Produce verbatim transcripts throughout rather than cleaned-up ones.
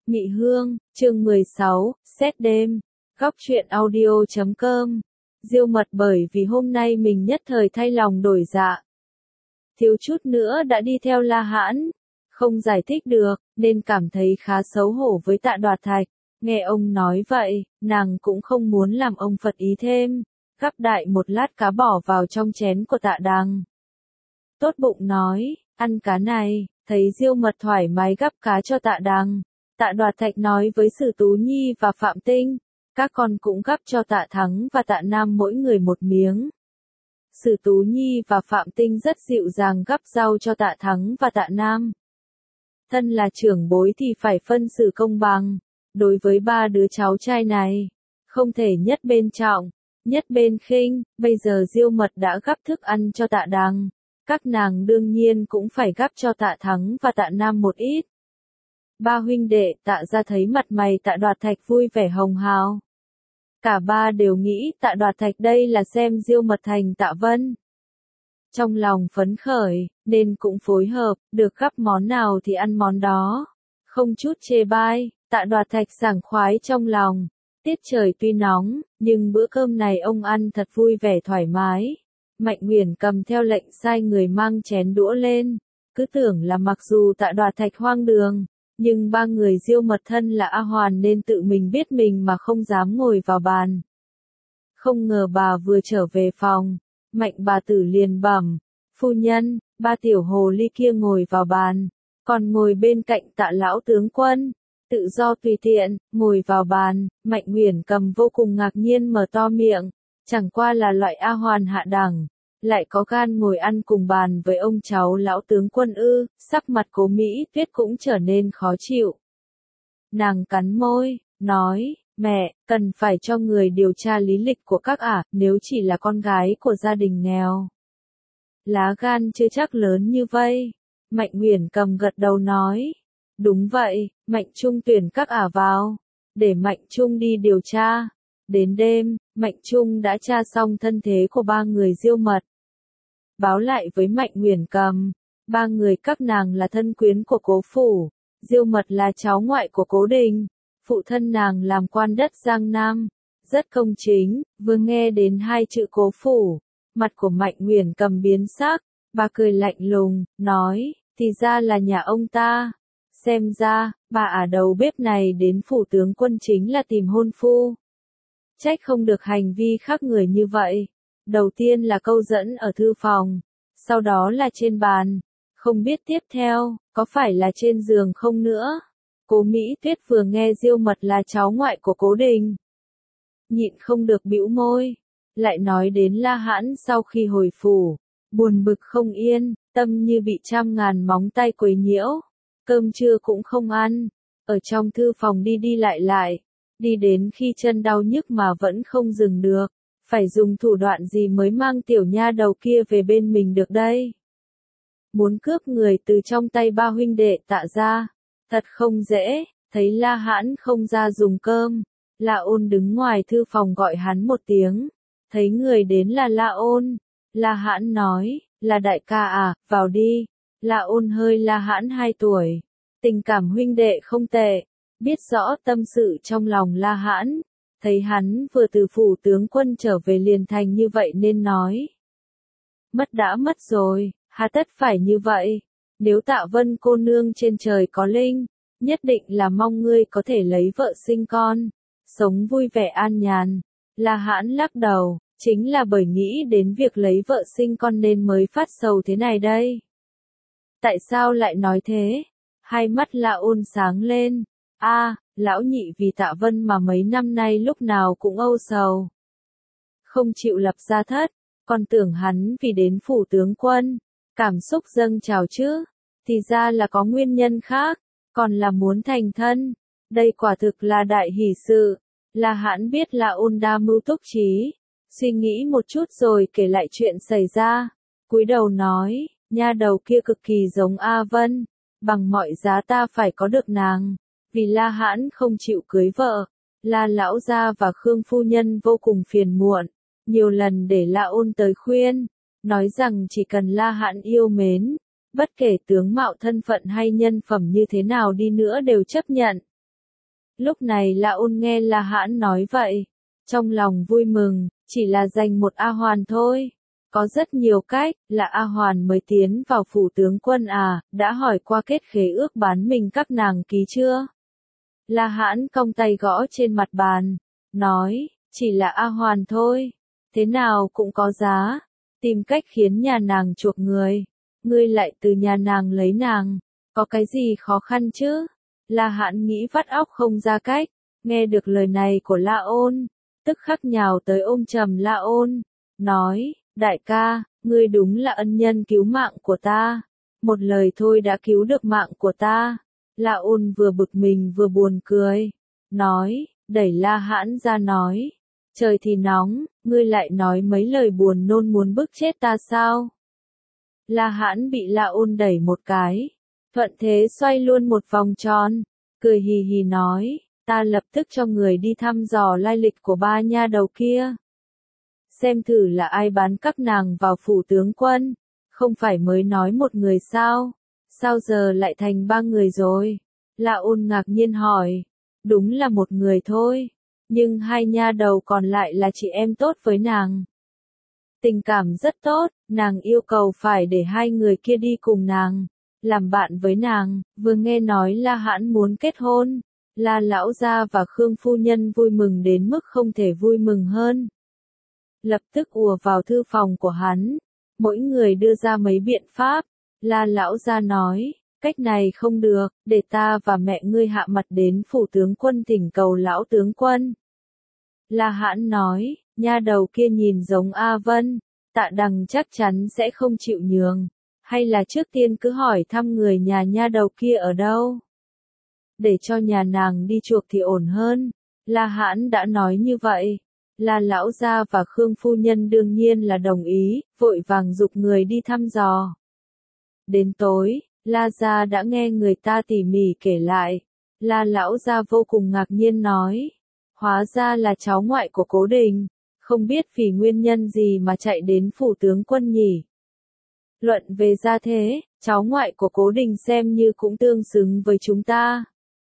Mị Hương, chương mười sáu, xét đêm, góc truyện audio chấm com. Diêu Mật bởi vì hôm nay mình nhất thời thay lòng đổi dạ. Thiếu chút nữa đã đi theo La Hãn, không giải thích được, nên cảm thấy khá xấu hổ với Tạ Đoạt Thạch. Nghe ông nói vậy, nàng cũng không muốn làm ông phật ý thêm, gắp đại một lát cá bỏ vào trong chén của Tạ Đằng. Tốt bụng nói, ăn cá này, thấy Diêu Mật thoải mái gắp cá cho Tạ Đằng. Tạ Đoạt Thạch nói với Sử Tú Nhi và Phạm Tinh, các con cũng gắp cho Tạ Thắng và Tạ Nam mỗi người một miếng. Sử Tú Nhi và Phạm Tinh rất dịu dàng gắp rau cho Tạ Thắng và Tạ Nam. Thân là trưởng bối thì phải phân xử công bằng, đối với ba đứa cháu trai này, không thể nhất bên trọng, nhất bên khinh. Bây giờ Diêu Mật đã gắp thức ăn cho Tạ Đằng, các nàng đương nhiên cũng phải gắp cho Tạ Thắng và Tạ Nam một ít. Ba huynh đệ Tạ ra thấy mặt mày Tạ Đoạt Thạch vui vẻ hồng hào. Cả ba đều nghĩ Tạ Đoạt Thạch đây là xem Diêu Mật thành Tạ Vân. Trong lòng phấn khởi, nên cũng phối hợp, được gắp món nào thì ăn món đó. Không chút chê bai, Tạ Đoạt Thạch sảng khoái trong lòng. Tiết trời tuy nóng, nhưng bữa cơm này ông ăn thật vui vẻ thoải mái. Mạnh Uyển cầm theo lệnh sai người mang chén đũa lên. Cứ tưởng là mặc dù Tạ Đoạt Thạch hoang đường, nhưng ba người Diêu Mật thân là A Hoàn nên tự mình biết mình mà không dám ngồi vào bàn. Không ngờ bà vừa trở về phòng, Mạnh bà tử liền bẩm, phu nhân, ba tiểu hồ ly kia ngồi vào bàn, còn ngồi bên cạnh Tạ lão tướng quân, tự do tùy tiện, ngồi vào bàn. Mạnh Uyển cầm vô cùng ngạc nhiên mở to miệng, chẳng qua là loại A Hoàn hạ đẳng, lại có gan ngồi ăn cùng bàn với ông cháu lão tướng quân ư. Sắc mặt Cố Mỹ Tuyết cũng trở nên khó chịu. Nàng cắn môi, nói, mẹ, cần phải cho người điều tra lý lịch của các ả, nếu chỉ là con gái của gia đình nghèo. Lá gan chưa chắc lớn như vây. Mạnh Uyển cầm gật đầu nói, đúng vậy, Mạnh Trung tuyển các ả vào, để Mạnh Trung đi điều tra. Đến đêm, Mạnh Trung đã tra xong thân thế của ba người Diêu Mật. Báo lại với Mạnh Uyển cầm, ba người các nàng là thân quyến của Cố phủ, Diêu Mật là cháu ngoại của Cố Đình, phụ thân nàng làm quan đất Giang Nam, rất công chính. Vừa nghe đến hai chữ Cố phủ, mặt của Mạnh Uyển cầm biến sắc, bà cười lạnh lùng, nói, thì ra là nhà ông ta. Xem ra, bà ả đầu bếp này đến phủ tướng quân chính là tìm hôn phu. Trách không được hành vi khác người như vậy. Đầu tiên là câu dẫn ở thư phòng, sau đó là trên bàn, không biết tiếp theo, có phải là trên giường không nữa. Cố Mỹ Tuyết vừa nghe Diêu Mật là cháu ngoại của Cố Đình, nhịn không được bĩu môi, lại nói đến La Hãn sau khi hồi phủ, buồn bực không yên, tâm như bị trăm ngàn móng tay quấy nhiễu, cơm trưa cũng không ăn, ở trong thư phòng đi đi lại lại, đi đến khi chân đau nhức mà vẫn không dừng được. Phải dùng thủ đoạn gì mới mang tiểu nha đầu kia về bên mình được đây? Muốn cướp người từ trong tay ba huynh đệ Tạ ra, thật không dễ. Thấy La Hãn không ra dùng cơm, La Ôn đứng ngoài thư phòng gọi hắn một tiếng. Thấy người đến là La Ôn, La Hãn nói, là đại ca à, vào đi. La Ôn hơi La Hãn hai tuổi, tình cảm huynh đệ không tệ, biết rõ tâm sự trong lòng La Hãn. Thấy hắn vừa từ phủ tướng quân trở về liền thành như vậy nên nói, mất đã mất rồi, hà tất phải như vậy. Nếu Tạ Vân cô nương trên trời có linh, nhất định là mong ngươi có thể lấy vợ sinh con, sống vui vẻ an nhàn. La Hãn lắc đầu, chính là bởi nghĩ đến việc lấy vợ sinh con nên mới phát sầu thế này đây. Tại sao lại nói thế? Hai mắt La Ôn sáng lên. A, lão nhị vì Tạ Vân mà mấy năm nay lúc nào cũng âu sầu, không chịu lập gia thất, còn tưởng hắn vì đến phủ tướng quân, cảm xúc dâng trào chứ, thì ra là có nguyên nhân khác, còn là muốn thành thân. Đây quả thực là đại hỷ sự. La Hãn biết là Ôn đa mưu túc trí, suy nghĩ một chút rồi kể lại chuyện xảy ra, cúi đầu nói, nha đầu kia cực kỳ giống A Vân, bằng mọi giá ta phải có được nàng. Vì La Hãn không chịu cưới vợ, La lão gia và Khương phu nhân vô cùng phiền muộn, nhiều lần để La Ôn tới khuyên, nói rằng chỉ cần La Hãn yêu mến, bất kể tướng mạo thân phận hay nhân phẩm như thế nào đi nữa đều chấp nhận. Lúc này La Ôn nghe La Hãn nói vậy, trong lòng vui mừng, chỉ là giành một A Hoàn thôi. Có rất nhiều cách, là A Hoàn mới tiến vào phủ tướng quân à, đã hỏi qua kết khế ước bán mình các nàng ký chưa? La Hãn cong tay gõ trên mặt bàn, nói, chỉ là A Hoàn thôi, thế nào cũng có giá, tìm cách khiến nhà nàng chuộc người, ngươi lại từ nhà nàng lấy nàng, có cái gì khó khăn chứ? La Hãn nghĩ vắt óc không ra cách, nghe được lời này của La Ôn, tức khắc nhào tới ôm chầm La Ôn, nói, đại ca, ngươi đúng là ân nhân cứu mạng của ta, một lời thôi đã cứu được mạng của ta. La Ôn vừa bực mình vừa buồn cười, nói, đẩy La Hãn ra nói, trời thì nóng, ngươi lại nói mấy lời buồn nôn muốn bức chết ta sao? La Hãn bị La Ôn đẩy một cái, thuận thế xoay luôn một vòng tròn, cười hì hì nói, ta lập tức cho người đi thăm dò lai lịch của ba nha đầu kia. Xem thử là ai bán các nàng vào phủ tướng quân, không phải mới nói một người sao, sao giờ lại thành ba người rồi? La Ôn ngạc nhiên hỏi, đúng là một người thôi, nhưng hai nha đầu còn lại là chị em tốt với nàng. Tình cảm rất tốt, nàng yêu cầu phải để hai người kia đi cùng nàng, làm bạn với nàng, vừa nghe nói La Hãn muốn kết hôn, La lão gia và Khương phu nhân vui mừng đến mức không thể vui mừng hơn. Lập tức ùa vào thư phòng của hắn, mỗi người đưa ra mấy biện pháp, La lão gia nói, cách này không được, để ta và mẹ ngươi hạ mặt đến phủ tướng quân thỉnh cầu lão tướng quân. La Hãn nói, nha đầu kia nhìn giống A Vân, Tạ Đằng chắc chắn sẽ không chịu nhường, hay là trước tiên cứ hỏi thăm người nhà nha đầu kia ở đâu. Để cho nhà nàng đi chuộc thì ổn hơn, La Hãn đã nói như vậy. La lão gia và Khương phu nhân đương nhiên là đồng ý, vội vàng giục người đi thăm dò. Đến tối, La gia đã nghe người ta tỉ mỉ kể lại, La lão gia vô cùng ngạc nhiên nói, hóa ra là cháu ngoại của Cố Đình, không biết vì nguyên nhân gì mà chạy đến phủ tướng quân nhỉ. Luận về gia thế, cháu ngoại của Cố Đình xem như cũng tương xứng với chúng ta.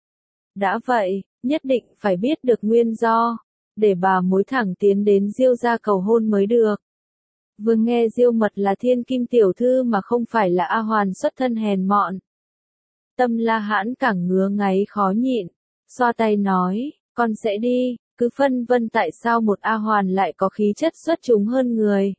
Đã vậy, nhất định phải biết được nguyên do, để bà mối thẳng tiến đến Diêu gia cầu hôn mới được. Vừa nghe Diêu Mật là thiên kim tiểu thư mà không phải là A Hoàn xuất thân hèn mọn. Tâm La Hãn càng ngứa ngáy khó nhịn, xoa tay nói, con sẽ đi, cứ phân vân tại sao một A Hoàn lại có khí chất xuất chúng hơn người.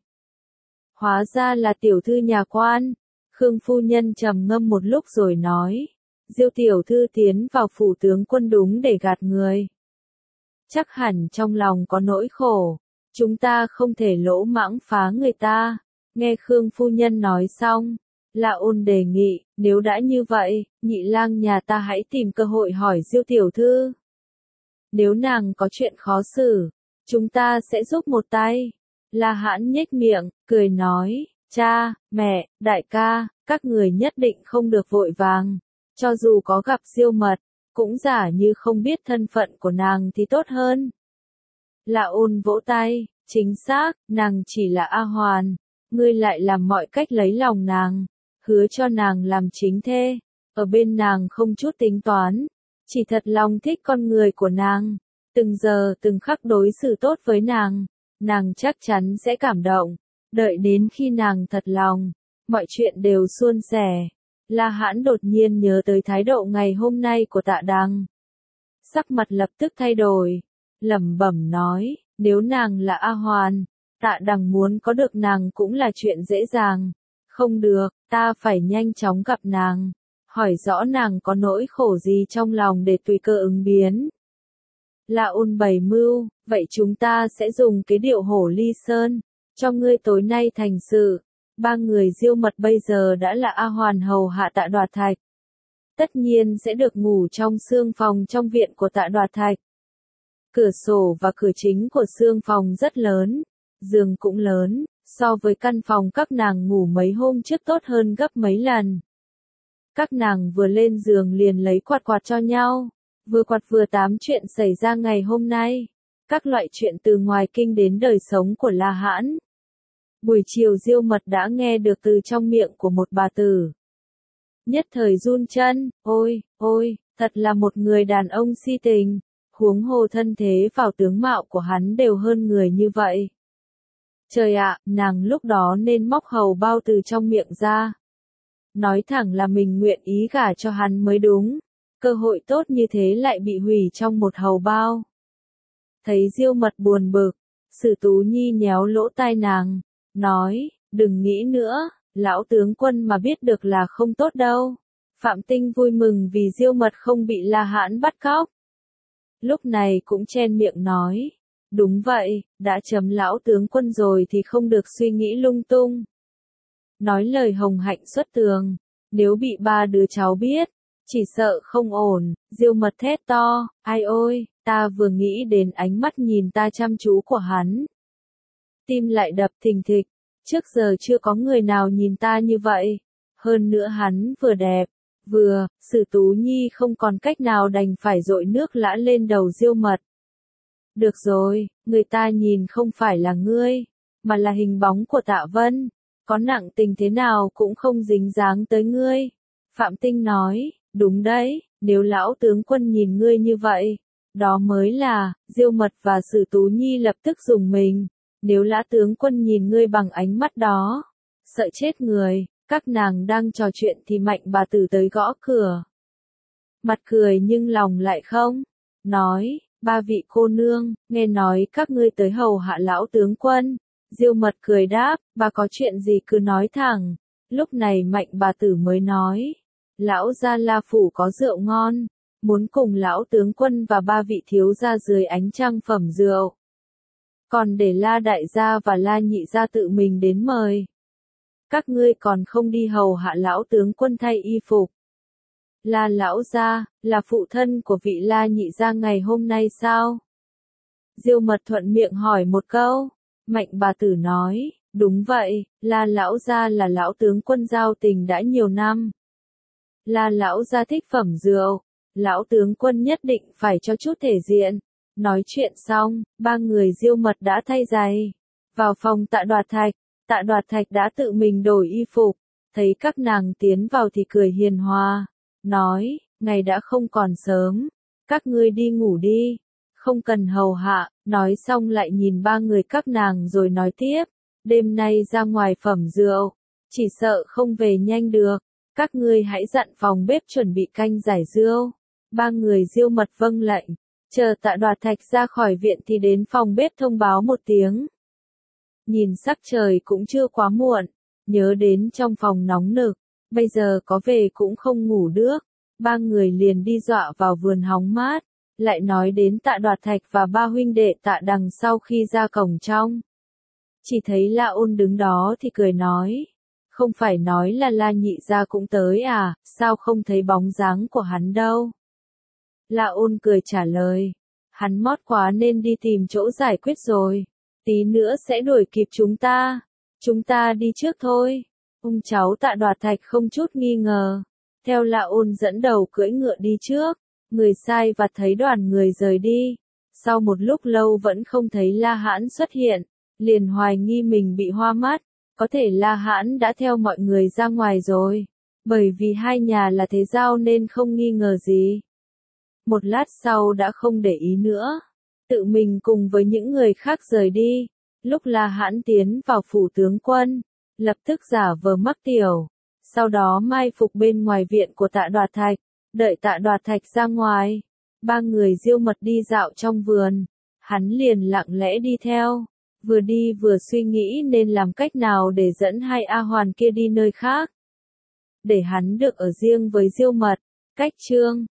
Hóa ra là tiểu thư nhà quan. Khương phu nhân trầm ngâm một lúc rồi nói, Diêu tiểu thư tiến vào phủ tướng quân đúng để gạt người. Chắc hẳn trong lòng có nỗi khổ, chúng ta không thể lỗ mãng phá người ta. Nghe Khương phu nhân nói xong, La Ôn đề nghị, nếu đã như vậy, nhị lang nhà ta hãy tìm cơ hội hỏi Diêu tiểu thư. Nếu nàng có chuyện khó xử, chúng ta sẽ giúp một tay. La Hãn nhếch miệng, cười nói, cha, mẹ, đại ca, các người nhất định không được vội vàng. Cho dù có gặp Diêu Mật, cũng giả như không biết thân phận của nàng thì tốt hơn. La Ôn vỗ tay, chính xác, nàng chỉ là A Hoàn, ngươi lại làm mọi cách lấy lòng nàng, hứa cho nàng làm chính thê, ở bên nàng không chút tính toán, chỉ thật lòng thích con người của nàng, từng giờ từng khắc đối xử tốt với nàng, nàng chắc chắn sẽ cảm động, đợi đến khi nàng thật lòng, mọi chuyện đều suôn sẻ. La Hãn đột nhiên nhớ tới thái độ ngày hôm nay của Tạ Đằng. Sắc mặt lập tức thay đổi, lẩm bẩm nói, nếu nàng là A Hoàn, Tạ Đằng muốn có được nàng cũng là chuyện dễ dàng. Không được, ta phải nhanh chóng gặp nàng, hỏi rõ nàng có nỗi khổ gì trong lòng để tùy cơ ứng biến. La Ôn bày mưu, vậy chúng ta sẽ dùng cái điệu hổ ly sơn, cho ngươi tối nay thành sự. Ba người Diêu Mật bây giờ đã là A Hoàn hầu hạ Tạ Đoạt Thạch. Tất nhiên sẽ được ngủ trong xương phòng trong viện của Tạ Đoạt Thạch. Cửa sổ và cửa chính của xương phòng rất lớn, giường cũng lớn, so với căn phòng các nàng ngủ mấy hôm trước tốt hơn gấp mấy lần. Các nàng vừa lên giường liền lấy quạt quạt cho nhau, vừa quạt vừa tám chuyện xảy ra ngày hôm nay, các loại chuyện từ ngoài kinh đến đời sống của La Hãn. Buổi chiều Diêu Mật đã nghe được từ trong miệng của một bà tử. Nhất thời run chân, ôi, ôi, Thật là một người đàn ông si tình, huống hồ thân thế vào tướng mạo của hắn đều hơn người như vậy. Trời ạ, nàng lúc đó nên móc hầu bao từ trong miệng ra. Nói thẳng là mình nguyện ý gả cho hắn mới đúng, cơ hội tốt như thế lại bị hủy trong một hầu bao. Thấy Diêu Mật buồn bực, Sử Tú Nhi nhéo lỗ tai nàng, nói, đừng nghĩ nữa, lão tướng quân mà biết được là không tốt đâu. Phạm Tinh vui mừng vì Diêu Mật không bị La Hãn bắt cóc. Lúc này cũng chen miệng nói, đúng vậy, đã chấm lão tướng quân rồi thì không được suy nghĩ lung tung. Nói lời hồng hạnh xuất tường, nếu bị ba đứa cháu biết, chỉ sợ không ổn. Diêu Mật thét to, ai ôi, ta vừa nghĩ đến ánh mắt nhìn ta chăm chú của hắn. Tim lại đập thình thịch, trước giờ chưa có người nào nhìn ta như vậy. Hơn nữa hắn vừa đẹp, vừa, Sử Tú Nhi không còn cách nào đành phải dội nước lã lên đầu Diêu Mật. Được rồi, người ta nhìn không phải là ngươi, mà là hình bóng của Tạ Vân, có nặng tình thế nào cũng không dính dáng tới ngươi. Phạm Tinh nói, đúng đấy, nếu lão tướng quân nhìn ngươi như vậy, đó mới là. Diêu Mật và Sử Tú Nhi lập tức dùng mình, nếu lã tướng quân nhìn ngươi bằng ánh mắt đó, sợ chết người. Các nàng đang trò chuyện thì Mạnh bà tử tới gõ cửa. Mặt cười nhưng lòng lại không. Nói, ba vị cô nương, nghe nói các ngươi tới hầu hạ lão tướng quân. Diêu Mật cười đáp, bà có chuyện gì cứ nói thẳng. Lúc này Mạnh bà tử mới nói, lão gia La phủ có rượu ngon, muốn cùng lão tướng quân và ba vị thiếu gia dưới ánh trăng phẩm rượu. Còn để La đại gia và La nhị gia tự mình đến mời. Các ngươi còn không đi hầu hạ lão tướng quân thay y phục. La lão gia, là phụ thân của vị La nhị gia ngày hôm nay sao? Diêu Mật thuận miệng hỏi một câu. Mạnh bà tử nói, đúng vậy, La lão gia là lão tướng quân giao tình đã nhiều năm. La lão gia thích phẩm rượu, lão tướng quân nhất định phải cho chút thể diện. Nói chuyện xong, ba người Diêu Mật đã thay giày, vào phòng Tạ Đoạt Thạch. Tạ Đoạt Thạch đã tự mình đổi y phục, thấy các nàng tiến vào thì cười hiền hòa, nói, ngày đã không còn sớm, các ngươi đi ngủ đi, không cần hầu hạ. Nói xong lại nhìn ba người các nàng rồi nói tiếp, đêm nay ra ngoài phẩm rượu, chỉ sợ không về nhanh được, các ngươi hãy dặn phòng bếp chuẩn bị canh giải rượu. Ba người Diêu Mật vâng lệnh, chờ Tạ Đoạt Thạch ra khỏi viện thì đến phòng bếp thông báo một tiếng. Nhìn sắc trời cũng chưa quá muộn, nhớ đến trong phòng nóng nực, bây giờ có về cũng không ngủ được, ba người liền đi dọa vào vườn hóng mát, lại nói đến Tạ Đoạt Thạch và ba huynh đệ Tạ đằng sau khi ra cổng trong. Chỉ thấy La Ôn đứng đó thì cười nói, không phải nói là La nhị gia cũng tới à, sao không thấy bóng dáng của hắn đâu. La Ôn cười trả lời, hắn mót quá nên đi tìm chỗ giải quyết rồi. Tí nữa sẽ đuổi kịp chúng ta. Chúng ta đi trước thôi. Ông cháu Tạ Đoạt Thạch không chút nghi ngờ. Theo La Ôn dẫn đầu cưỡi ngựa đi trước. Người sai vặt thấy đoàn người rời đi. Sau một lúc lâu vẫn không thấy La Hãn xuất hiện. Liền hoài nghi mình bị hoa mắt. Có thể La Hãn đã theo mọi người ra ngoài rồi. Bởi vì hai nhà là thế giao nên không nghi ngờ gì. Một lát sau đã không để ý nữa. Tự mình cùng với những người khác rời đi. Lúc La Hãn tiến vào phủ tướng quân, lập tức giả vờ mắc tiểu, sau đó mai phục bên ngoài viện của Tạ Đoạt Thạch, đợi Tạ Đoạt Thạch ra ngoài. Ba người Diêu Mật đi dạo trong vườn, hắn liền lặng lẽ đi theo, vừa đi vừa suy nghĩ nên làm cách nào để dẫn hai A Hoàn kia đi nơi khác, để hắn được ở riêng với Diêu Mật. Cách chương